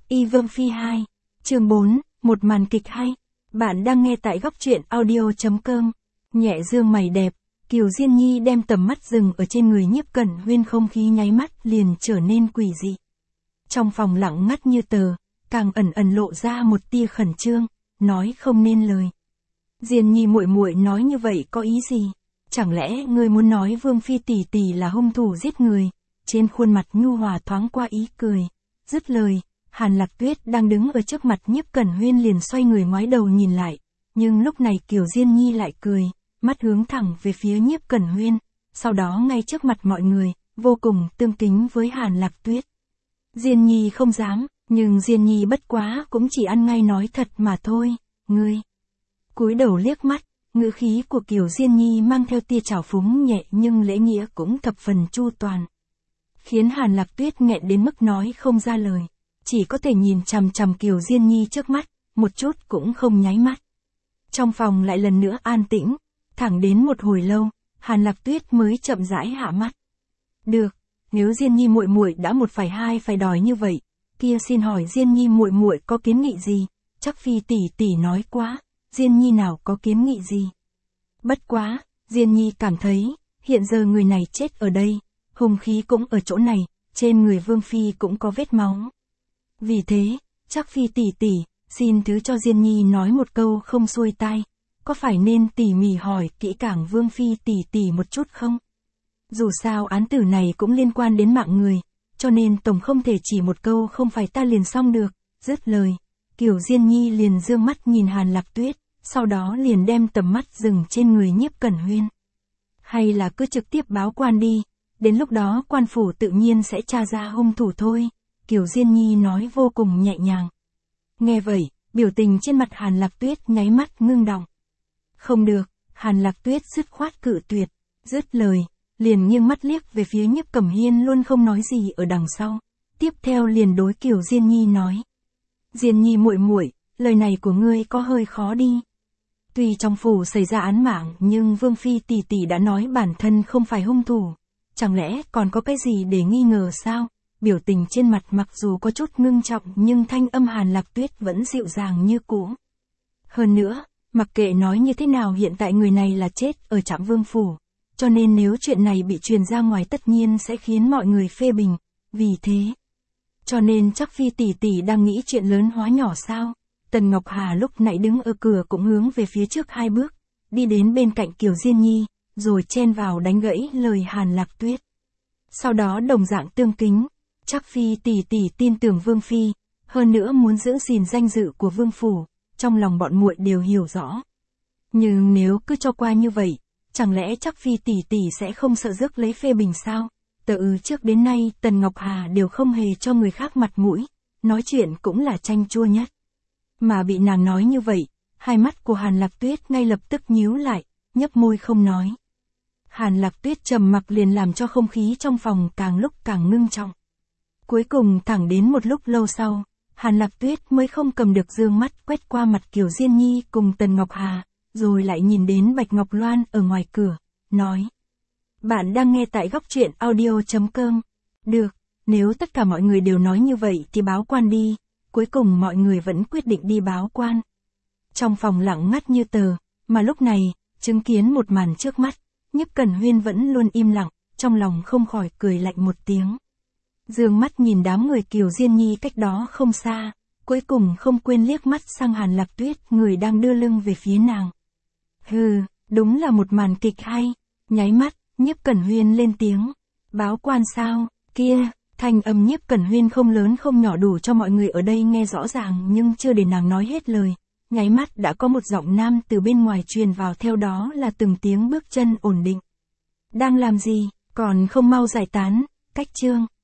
Y Vương Phi 2, chương 4, một màn kịch hay. Bạn đang nghe tại góc truyện audio.com. Nhẹ dương mày đẹp, Kiều Diên Nhi đem tầm mắt dừng ở trên người Nhiếp Cẩn Huyên, không khí nháy mắt liền trở nên quỷ dị. Trong phòng lặng ngắt như tờ, càng ẩn ẩn lộ ra một tia khẩn trương, nói không nên lời. Diên Nhi muội muội nói như vậy có ý gì? Chẳng lẽ ngươi muốn nói Vương Phi tỷ tỷ là hung thủ giết người? Trên khuôn mặt nhu hòa thoáng qua ý cười. Dứt lời, Hàn Lạc Tuyết đang đứng ở trước mặt Nhiếp Cẩn Huyên liền xoay người ngoái đầu nhìn lại, nhưng lúc này Kiều Diên Nhi lại cười, mắt hướng thẳng về phía Nhiếp Cẩn Huyên, sau đó ngay trước mặt mọi người, vô cùng tương kính với Hàn Lạc Tuyết. Diên Nhi không dám, nhưng Diên Nhi bất quá cũng chỉ ăn ngay nói thật mà thôi, ngươi. Cúi đầu liếc mắt, ngữ khí của Kiều Diên Nhi mang theo tia trào phúng nhẹ nhưng lễ nghĩa cũng thập phần chu toàn, khiến Hàn Lạc Tuyết nghẹn đến mức nói không ra lời, chỉ có thể nhìn chằm chằm Kiều Diên Nhi trước mắt, một chút cũng không nháy mắt. Trong phòng lại lần nữa an tĩnh, thẳng đến một hồi lâu, Hàn Lạc Tuyết mới chậm rãi hạ mắt. Được, nếu Diên Nhi muội muội đã một phải hai phải đòi như vậy, kia xin hỏi Diên Nhi muội muội có kiến nghị gì? Chắc Phi tỷ tỷ nói quá, Diên Nhi nào có kiến nghị gì? Bất quá, Diên Nhi cảm thấy, hiện giờ người này chết ở đây, hung khí cũng ở chỗ này, trên người Vương Phi cũng có vết máu. Vì thế, chắc Phi tỷ tỷ, xin thứ cho Diên Nhi nói một câu không xuôi tai, có phải nên tỉ mỉ hỏi kỹ càng Vương Phi tỷ tỷ một chút không? Dù sao án tử này cũng liên quan đến mạng người, cho nên tổng không thể chỉ một câu không phải ta liền xong được. Dứt lời, Kiều Diên Nhi liền dương mắt nhìn Hàn Lạc Tuyết, sau đó liền đem tầm mắt dừng trên người Nhiếp Cẩn Huyên. Hay là cứ trực tiếp báo quan đi, đến lúc đó quan phủ tự nhiên sẽ tra ra hung thủ thôi, Kiều Diên Nhi nói vô cùng nhẹ nhàng. Nghe vậy, biểu tình trên mặt Hàn Lạc Tuyết nháy mắt ngưng đọng. Không được, Hàn Lạc Tuyết dứt khoát cự tuyệt, dứt lời, liền nghiêng mắt liếc về phía Nhiếp Cẩm Hiên luôn không nói gì ở đằng sau, tiếp theo liền đối Kiều Diên Nhi nói. Diên Nhi muội muội, lời này của ngươi có hơi khó đi. Tuy trong phủ xảy ra án mạng nhưng Vương Phi tỷ tỷ đã nói bản thân không phải hung thủ, chẳng lẽ còn có cái gì để nghi ngờ sao? Biểu tình trên mặt mặc dù có chút ngưng trọng nhưng thanh âm Hàn Lạc Tuyết vẫn dịu dàng như cũ. Hơn nữa, mặc kệ nói như thế nào hiện tại người này là chết ở Trạm Vương phủ, cho nên nếu chuyện này bị truyền ra ngoài tất nhiên sẽ khiến mọi người phê bình, vì thế. Cho nên chắc Phi tỷ tỷ đang nghĩ chuyện lớn hóa nhỏ sao? Tần Ngọc Hà lúc nãy đứng ở cửa cũng hướng về phía trước hai bước, đi đến bên cạnh Kiều Diên Nhi, rồi chen vào đánh gãy lời Hàn Lạc Tuyết. Sau đó đồng dạng tương kính, chắc Phi tỷ tỷ tin tưởng Vương Phi, hơn nữa muốn giữ gìn danh dự của Vương phủ, trong lòng bọn muội đều hiểu rõ. Nhưng nếu cứ cho qua như vậy, chẳng lẽ chắc Phi tỷ tỷ sẽ không sợ rước lấy phê bình sao? Từ trước đến nay Tần Ngọc Hà đều không hề cho người khác mặt mũi, nói chuyện cũng là chanh chua nhất. Mà bị nàng nói như vậy, hai mắt của Hàn Lạc Tuyết ngay lập tức nhíu lại, nhấp môi không nói. Hàn Lạc Tuyết trầm mặc liền làm cho không khí trong phòng càng lúc càng ngưng trọng. Cuối cùng thẳng đến một lúc lâu sau, Hàn Lạc Tuyết mới không cầm được dương mắt quét qua mặt Kiều Diên Nhi cùng Tần Ngọc Hà, rồi lại nhìn đến Bạch Ngọc Loan ở ngoài cửa, nói. Bạn đang nghe tại góc truyện audio.com. Được, nếu tất cả mọi người đều nói như vậy thì báo quan đi. Cuối cùng mọi người vẫn quyết định đi báo quan. Trong phòng lặng ngắt như tờ, mà lúc này, chứng kiến một màn trước mắt, Nhiếp Cẩn Huyên vẫn luôn im lặng, trong lòng không khỏi cười lạnh một tiếng. Dương mắt nhìn đám người Kiều Diên Nhi cách đó không xa, cuối cùng không quên liếc mắt sang Hàn Lạc Tuyết, người đang đưa lưng về phía nàng. Hừ, đúng là một màn kịch hay. Nháy mắt, Nhiếp Cẩn Huyên lên tiếng. Báo quan sao, kia. Thanh âm Nhiếp Cẩn Huyên không lớn không nhỏ đủ cho mọi người ở đây nghe rõ ràng, nhưng chưa để nàng nói hết lời, nháy mắt đã có một giọng nam từ bên ngoài truyền vào, theo đó là từng tiếng bước chân ổn định. Đang làm gì, còn không mau giải tán, cách chương.